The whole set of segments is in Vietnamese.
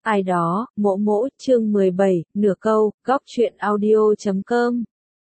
Ai đó, mỗ mỗ, chương 17, nửa câu, góc truyện audio.com.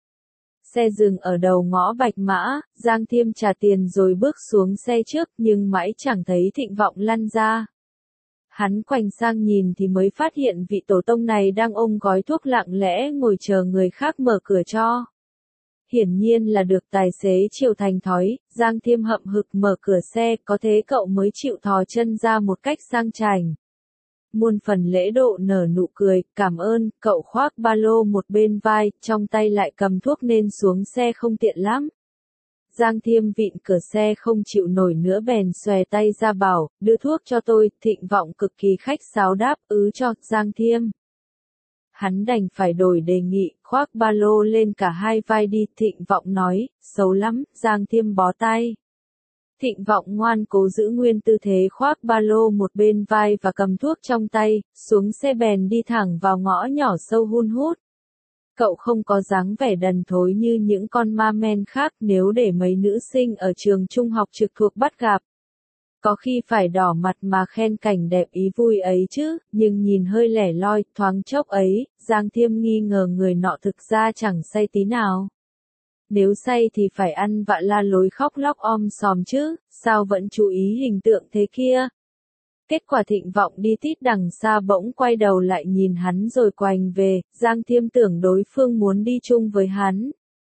Xe dừng ở đầu ngõ Bạch Mã, Giang Thiêm trả tiền rồi bước xuống xe trước nhưng mãi chẳng thấy Thịnh Vọng lăn ra. Hắn quành sang nhìn thì mới phát hiện vị tổ tông này đang ôm gói thuốc lặng lẽ ngồi chờ người khác mở cửa cho. Hiển nhiên là được tài xế chiều thành thói, Giang Thiêm hậm hực mở cửa xe, có thế cậu mới chịu thò chân ra một cách sang chảnh. Muôn phần lễ độ nở nụ cười, cảm ơn, cậu khoác ba lô một bên vai, trong tay lại cầm thuốc nên xuống xe không tiện lắm. Giang Thiêm vịn cửa xe không chịu nổi nữa bèn xòe tay ra bảo, đưa thuốc cho tôi. Thịnh Vọng cực kỳ khách sáo đáp, cho, Giang Thiêm. Hắn đành phải đổi đề nghị, khoác ba lô lên cả hai vai đi. Thịnh Vọng nói, xấu lắm. Giang Thiêm bó tay. Thịnh Vọng ngoan cố giữ nguyên tư thế khoác ba lô một bên vai và cầm thuốc trong tay, xuống xe bèn đi thẳng vào ngõ nhỏ sâu hun hút. Cậu không có dáng vẻ đần thối như những con ma men khác, nếu để mấy nữ sinh ở trường trung học trực thuộc bắt gặp. Có khi phải đỏ mặt mà khen cảnh đẹp ý vui ấy chứ, nhưng nhìn hơi lẻ loi, thoáng chốc ấy, Giang Thiêm nghi ngờ người nọ thực ra chẳng say tí nào. Nếu say thì phải ăn vạ la lối khóc lóc om sòm chứ, sao vẫn chú ý hình tượng thế kia. Kết quả Thịnh Vọng đi tít đằng xa bỗng quay đầu lại nhìn hắn rồi quành về, Giang Thiêm tưởng đối phương muốn đi chung với hắn.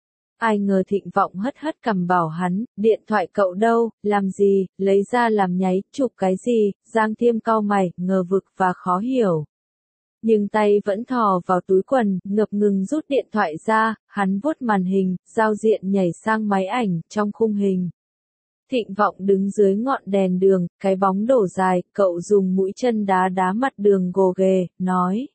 Ai ngờ Thịnh Vọng hất hất cằm bảo hắn, điện thoại cậu đâu, làm gì, lấy ra làm nháy, chụp cái gì. Giang Thiêm cau mày, ngờ vực và khó hiểu. Nhưng tay vẫn thò vào túi quần, ngập ngừng rút điện thoại ra, hắn vuốt màn hình, giao diện nhảy sang máy ảnh, trong khung hình. Thịnh Vọng đứng dưới ngọn đèn đường, cái bóng đổ dài, cậu dùng mũi chân đá đá mặt đường gồ ghề, nói.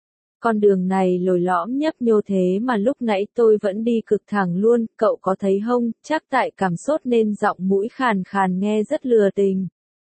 Con đường này lồi lõm nhấp nhô thế mà lúc nãy tôi vẫn đi cực thẳng luôn, cậu có thấy không, chắc tại cảm sốt nên giọng mũi khàn khàn nghe rất lừa tình.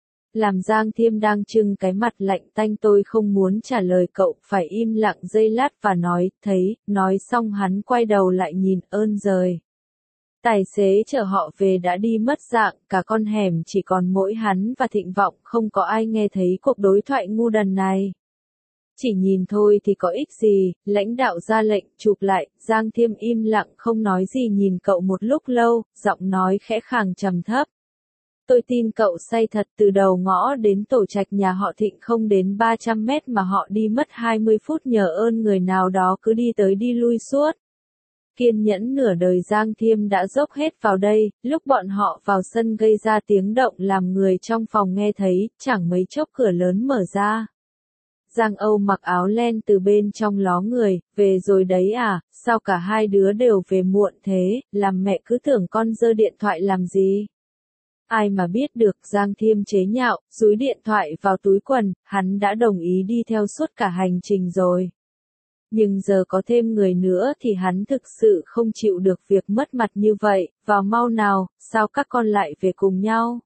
Làm Giang Thiêm đang trưng cái mặt lạnh tanh, tôi không muốn trả lời cậu, phải im lặng giây lát và nói, nói xong hắn quay đầu lại nhìn, ơn giời. Tài xế chở họ về đã đi mất dạng, cả con hẻm chỉ còn mỗi hắn và Thịnh Vọng, không có ai nghe thấy cuộc đối thoại ngu đần này. Chỉ nhìn thôi thì có ích gì, lãnh đạo ra lệnh, chụp lại. Giang Thiêm im lặng không nói gì nhìn cậu một lúc lâu, giọng nói khẽ khàng trầm thấp. Tôi tin cậu say thật, từ đầu ngõ đến tổ trạch nhà họ Thịnh không đến 300 mét mà họ đi mất 20 phút nhờ ơn người nào đó cứ đi tới đi lui suốt. Kiên nhẫn nửa đời Giang Thiêm đã dốc hết vào đây, lúc bọn họ vào sân gây ra tiếng động làm người trong phòng nghe thấy, chẳng mấy chốc cửa lớn mở ra. Giang Âu mặc áo len từ bên trong ló người, về rồi đấy à, sao cả hai đứa đều về muộn thế, làm mẹ cứ tưởng con giơ điện thoại làm gì. Ai mà biết được, Giang Thiêm chế nhạo, dúi điện thoại vào túi quần, hắn đã đồng ý đi theo suốt cả hành trình rồi. Nhưng giờ có thêm người nữa thì hắn thực sự không chịu được việc mất mặt như vậy, vào mau nào, sao các con lại về cùng nhau?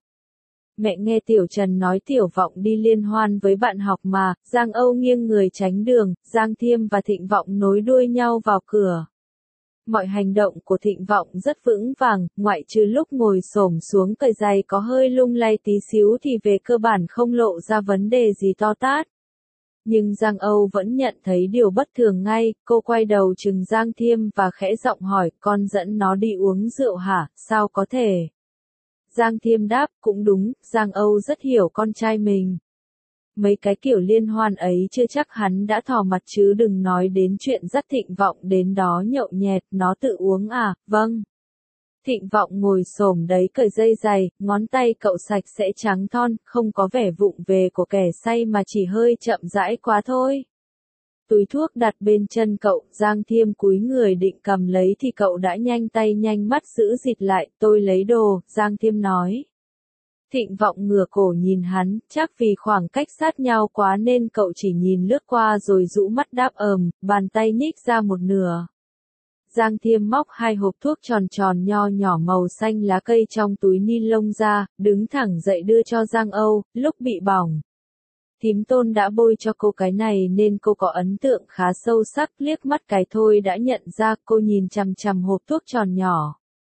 Mẹ nghe Tiểu Trần nói Tiểu Vọng đi liên hoan với bạn học mà. Giang Âu nghiêng người tránh đường, Giang Thiêm và Thịnh Vọng nối đuôi nhau vào cửa. Mọi hành động của Thịnh Vọng rất vững vàng, ngoại trừ lúc ngồi xổm xuống cởi giày có hơi lung lay tí xíu thì về cơ bản không lộ ra vấn đề gì to tát. Nhưng Giang Âu vẫn nhận thấy điều bất thường ngay, cô quay đầu trừng Giang Thiêm và khẽ giọng hỏi, con dẫn nó đi uống rượu hả, sao có thể? Giang Thiêm đáp, cũng đúng, Giang Âu rất hiểu con trai mình. Mấy cái kiểu liên hoan ấy chưa chắc hắn đã thò mặt chứ đừng nói đến chuyện dắt Thịnh Vọng đến đó nhậu nhẹt, nó tự uống à, vâng. Thịnh Vọng ngồi xổm đấy cởi dây giày, ngón tay cậu sạch sẽ trắng thon, không có vẻ vụng về của kẻ say mà chỉ hơi chậm rãi quá thôi. Túi thuốc đặt bên chân cậu, Giang Thiêm cúi người định cầm lấy thì cậu đã nhanh tay nhanh mắt giữ dịt lại, tôi lấy đồ, Giang Thiêm nói. Thịnh Vọng ngửa cổ nhìn hắn, chắc vì khoảng cách sát nhau quá nên cậu chỉ nhìn lướt qua rồi rũ mắt đáp bàn tay nhích ra một nửa. Giang Thiêm móc hai hộp thuốc tròn tròn nho nhỏ màu xanh lá cây trong túi ni lông ra, đứng thẳng dậy đưa cho Giang Âu, lúc bị bỏng. Thím Tôn đã bôi cho cô cái này nên cô có ấn tượng khá sâu sắc, liếc mắt cái thôi đã nhận ra. Cô nhìn chằm chằm hộp thuốc tròn nhỏ.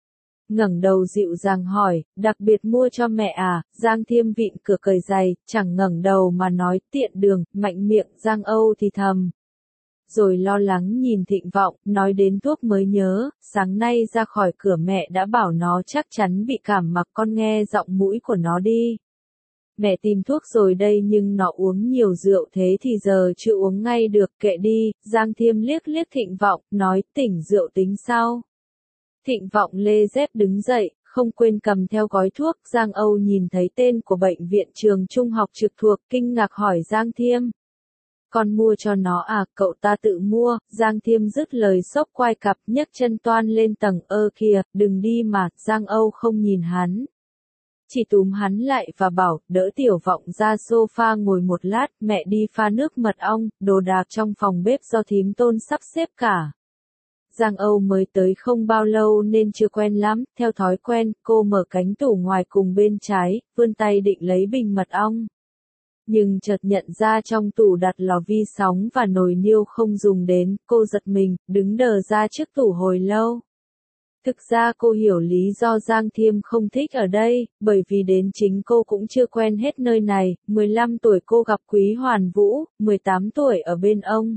ngẩng đầu dịu dàng hỏi, đặc biệt mua cho mẹ à? Giang Thiêm vịn cửa cởi giày, chẳng ngẩng đầu mà nói, tiện đường. Mạnh miệng Giang Âu thì thầm. Rồi lo lắng nhìn Thịnh Vọng, nói đến thuốc mới nhớ, sáng nay ra khỏi cửa mẹ đã bảo nó chắc chắn bị cảm, mặc con nghe giọng mũi của nó đi. Mẹ tìm thuốc rồi đây nhưng nó uống nhiều rượu thế thì giờ chưa uống ngay được, kệ đi. Giang Thiêm liếc liếc Thịnh Vọng, nói tỉnh rượu tính sau. Thịnh Vọng lê dép đứng dậy, không quên cầm theo gói thuốc. Giang Âu nhìn thấy tên của bệnh viện trường trung học trực thuộc, kinh ngạc hỏi Giang Thiêm. Con mua cho nó à? Cậu ta tự mua. Giang Thiêm dứt lời xốc quai cặp, nhấc chân toan lên tầng. Kìa, đừng đi mà. Giang Âu không nhìn hắn, chỉ túm hắn lại và bảo, đỡ Tiểu Vọng ra sofa ngồi một lát, mẹ đi pha nước mật ong, đồ đạc trong phòng bếp do thím Tôn sắp xếp cả. Giang Âu mới tới không bao lâu nên chưa quen lắm, theo thói quen, cô mở cánh tủ ngoài cùng bên trái, vươn tay định lấy bình mật ong. Nhưng chợt nhận ra trong tủ đặt lò vi sóng và nồi niêu không dùng đến, cô giật mình, đứng đờ ra trước tủ hồi lâu. Thực ra cô hiểu lý do Giang Thiêm không thích ở đây, bởi vì đến chính cô cũng chưa quen hết nơi này. 15 tuổi cô gặp Quý Hoàn Vũ, 18 tuổi ở bên ông.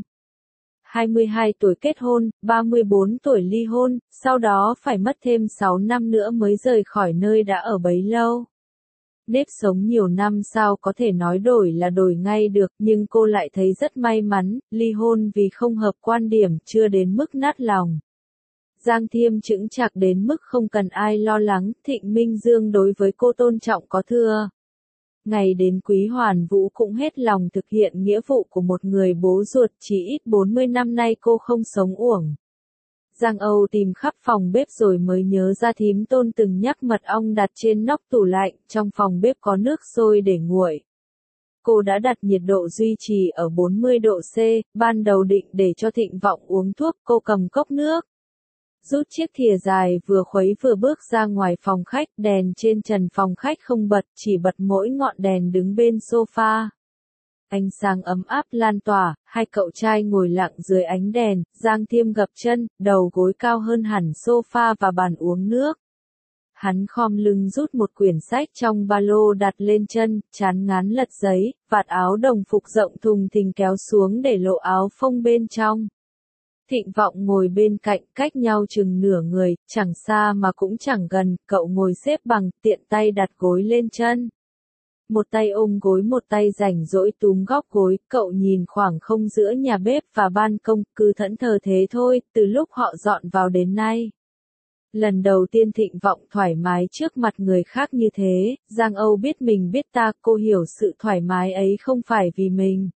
22 tuổi kết hôn, 34 tuổi ly hôn, sau đó phải mất thêm 6 năm nữa mới rời khỏi nơi đã ở bấy lâu. Nếp sống nhiều năm sao có thể nói đổi là đổi ngay được, nhưng cô lại thấy rất may mắn, ly hôn vì không hợp quan điểm, chưa đến mức nát lòng. Giang Thiêm chững chạc đến mức không cần ai lo lắng, Thịnh Minh Dương đối với cô tôn trọng có thưa. Ngày đến Quý Hoàn Vũ cũng hết lòng thực hiện nghĩa vụ của một người bố ruột, chỉ ít 40 năm nay cô không sống uổng. Giang Âu tìm khắp phòng bếp rồi mới nhớ ra thím Tôn từng nhắc mật ong đặt trên nóc tủ lạnh, trong phòng bếp có nước sôi để nguội. Cô đã đặt nhiệt độ duy trì ở 40 độ C, ban đầu định để cho Thịnh Vọng uống thuốc, cô cầm cốc nước. Rút chiếc thìa dài vừa khuấy vừa bước ra ngoài phòng khách, đèn trên trần phòng khách không bật, chỉ bật mỗi ngọn đèn đứng bên sofa. Ánh sáng ấm áp lan tỏa, hai cậu trai ngồi lặng dưới ánh đèn, Giang Thiêm gập chân, đầu gối cao hơn hẳn sofa và bàn uống nước. Hắn khom lưng rút một quyển sách trong ba lô đặt lên chân, chán ngán lật giấy, vạt áo đồng phục rộng thùng thình kéo xuống để lộ áo phông bên trong. Thịnh Vọng ngồi bên cạnh, cách nhau chừng nửa người, chẳng xa mà cũng chẳng gần, cậu ngồi xếp bằng, tiện tay đặt gối lên chân. Một tay ôm gối, một tay rảnh rỗi túm góc gối, cậu nhìn khoảng không giữa nhà bếp và ban công, cứ thẫn thờ thế thôi, từ lúc họ dọn vào đến nay. Lần đầu tiên Thịnh Vọng thoải mái trước mặt người khác như thế, Giang Âu biết mình biết ta, cô hiểu sự thoải mái ấy không phải vì mình.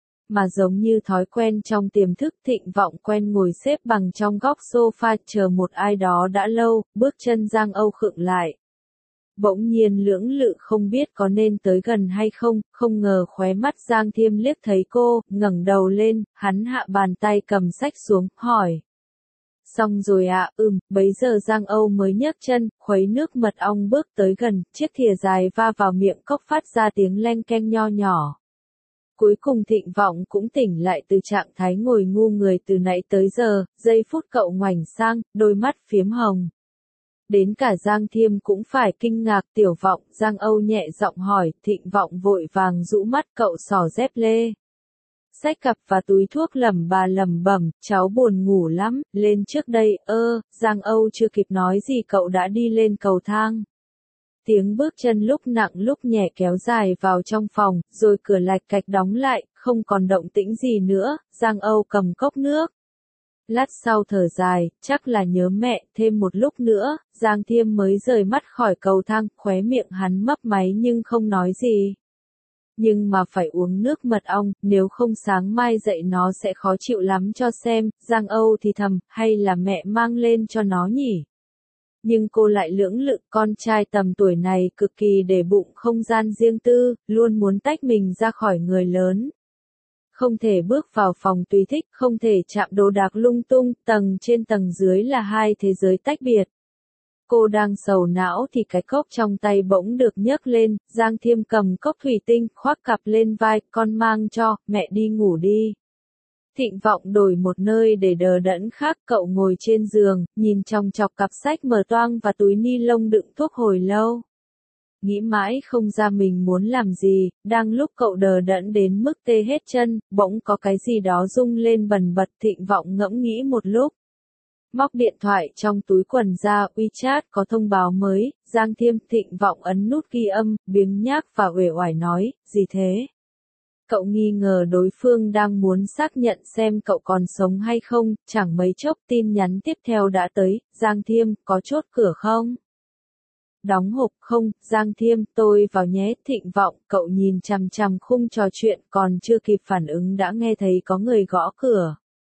Mà giống như thói quen trong tiềm thức, Thịnh Vọng quen ngồi xếp bằng trong góc sofa chờ một ai đó đã lâu, bước chân Giang Âu khựng lại. Bỗng nhiên lưỡng lự không biết có nên tới gần hay không, không ngờ khóe mắt Giang Thiêm liếc thấy cô, ngẩng đầu lên, hắn hạ bàn tay cầm sách xuống, hỏi. Xong rồi ạ, bấy giờ Giang Âu mới nhấc chân, khuấy nước mật ong bước tới gần, chiếc thìa dài va vào miệng cốc phát ra tiếng leng keng nho nhỏ. Cuối cùng Thịnh Vọng cũng tỉnh lại từ trạng thái ngồi ngu người từ nãy tới giờ, giây phút cậu ngoảnh sang, đôi mắt phiếm hồng. Đến cả Giang Thiêm cũng phải kinh ngạc. Tiểu Vọng, Giang Âu nhẹ giọng hỏi, Thịnh Vọng vội vàng rũ mắt, cậu xỏ dép lê. Xách cặp và túi thuốc lẩm bẩm, cháu buồn ngủ lắm, lên trước đây. Giang Âu chưa kịp nói gì cậu đã đi lên cầu thang. Tiếng bước chân lúc nặng lúc nhẹ kéo dài vào trong phòng, rồi cửa lạch cạch đóng lại, không còn động tĩnh gì nữa. Giang Âu cầm cốc nước. Lát sau thở dài, chắc là nhớ mẹ, thêm một lúc nữa, Giang Thiêm mới rời mắt khỏi cầu thang, khóe miệng hắn mấp máy nhưng không nói gì. Nhưng mà phải uống nước mật ong, nếu không sáng mai dậy nó sẽ khó chịu lắm cho xem. Giang Âu thì thầm, hay là mẹ mang lên cho nó nhỉ? Nhưng cô lại lưỡng lự, con trai tầm tuổi này cực kỳ để bụng không gian riêng tư, luôn muốn tách mình ra khỏi người lớn. Không thể bước vào phòng tùy thích, không thể chạm đồ đạc lung tung, tầng trên tầng dưới là hai thế giới tách biệt. Cô đang sầu não thì cái cốc trong tay bỗng được nhấc lên, Giang Thiêm cầm cốc thủy tinh, khoác cặp lên vai, con mang cho, mẹ đi ngủ đi. Thịnh Vọng đổi một nơi để đờ đẫn khác, cậu ngồi trên giường, nhìn chòng chọc cặp sách mở toang và túi ni lông đựng thuốc hồi lâu. Nghĩ mãi không ra mình muốn làm gì, đang lúc cậu đờ đẫn đến mức tê hết chân, bỗng có cái gì đó rung lên bần bật. Thịnh Vọng ngẫm nghĩ một lúc. Móc điện thoại trong túi quần ra, WeChat có thông báo mới, Giang Thiêm. Thịnh Vọng ấn nút ghi âm, biếng nhác và uể oải nói, gì thế? Cậu nghi ngờ đối phương đang muốn xác nhận xem cậu còn sống hay không, chẳng mấy chốc tin nhắn tiếp theo đã tới, Giang Thiêm, có chốt cửa không? Đóng hộp không, Giang Thiêm, tôi vào nhé. Thịnh Vọng, cậu nhìn chằm chằm khung trò chuyện, còn chưa kịp phản ứng đã nghe thấy có người gõ cửa.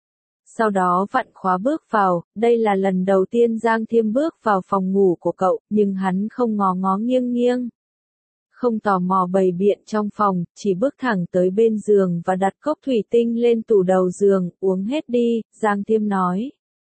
Sau đó vặn khóa bước vào, đây là lần đầu tiên Giang Thiêm bước vào phòng ngủ của cậu, nhưng hắn không ngó ngó nghiêng nghiêng. Không tò mò bày biện trong phòng, chỉ bước thẳng tới bên giường và đặt cốc thủy tinh lên tủ đầu giường, uống hết đi, Giang Thiêm nói.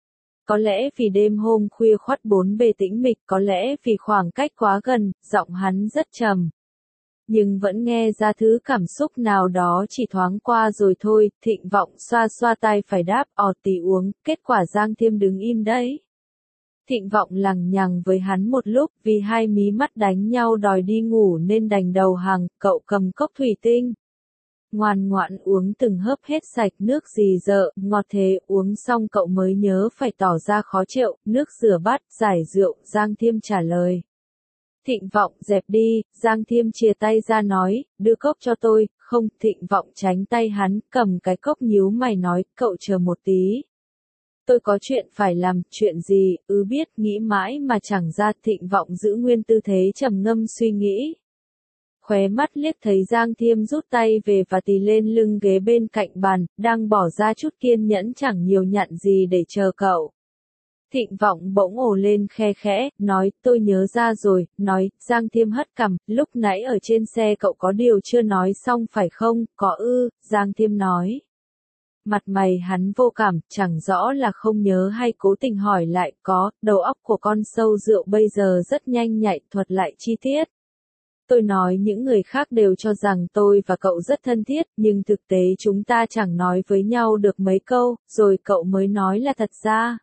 Có lẽ vì đêm hôm khuya khoắt bốn bề tĩnh mịch, có lẽ vì khoảng cách quá gần, giọng hắn rất trầm. Nhưng vẫn nghe ra thứ cảm xúc nào đó chỉ thoáng qua rồi thôi. Thịnh Vọng xoa xoa tay phải đáp, tí uống, kết quả Giang Thiêm đứng im đấy. Thịnh Vọng lằng nhằng với hắn một lúc, vì hai mí mắt đánh nhau đòi đi ngủ nên đành đầu hàng. Cậu cầm cốc thủy tinh, ngoan ngoãn uống từng hớp hết sạch. Nước gì dợ, ngọt thế. Uống xong cậu mới nhớ phải tỏ ra khó chịu. Nước rửa bát, giải rượu, Giang Thiêm trả lời. Thịnh Vọng dẹp đi, Giang Thiêm chìa tay ra nói, đưa cốc cho tôi. Không. Thịnh Vọng tránh tay hắn, cầm cái cốc nhíu mày nói, cậu chờ một tí. Tôi có chuyện phải làm. Chuyện gì? Biết. Nghĩ mãi mà chẳng ra. Thịnh Vọng giữ nguyên tư thế trầm ngâm suy nghĩ. Khóe mắt liếc thấy Giang Thiêm rút tay về và tì lên lưng ghế bên cạnh bàn, đang bỏ ra chút kiên nhẫn chẳng nhiều nhặn gì để chờ cậu. Thịnh Vọng bỗng ồ lên khe khẽ, nói, tôi nhớ ra rồi. Nói. Giang Thiêm hất cằm, lúc nãy ở trên xe cậu có điều chưa nói xong phải không? Có ư, Giang Thiêm nói. Mặt mày hắn vô cảm, chẳng rõ là không nhớ hay cố tình hỏi lại. Có, đầu óc của con sâu rượu bây giờ rất nhanh nhạy, thuật lại chi tiết. Tôi nói những người khác đều cho rằng tôi và cậu rất thân thiết, nhưng thực tế chúng ta chẳng nói với nhau được mấy câu, rồi cậu mới nói là thật ra.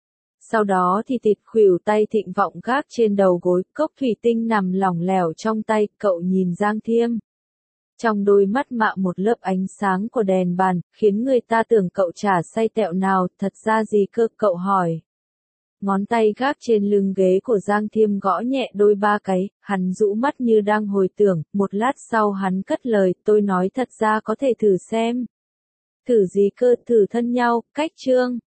Sau đó thì tịt khuỷu tay Thịnh Vọng gác trên đầu gối, cốc thủy tinh nằm lỏng lẻo trong tay, cậu nhìn Giang Thiêm. Trong đôi mắt mạ một lớp ánh sáng của đèn bàn, khiến người ta tưởng cậu chả say tẹo nào, thật ra gì cơ, cậu hỏi. Ngón tay gác trên lưng ghế của Giang Thiêm gõ nhẹ đôi ba cái, hắn rũ mắt như đang hồi tưởng, một lát sau hắn cất lời, tôi nói thật ra có thể thử xem. Thử gì cơ? Thử thân nhau, cách chương.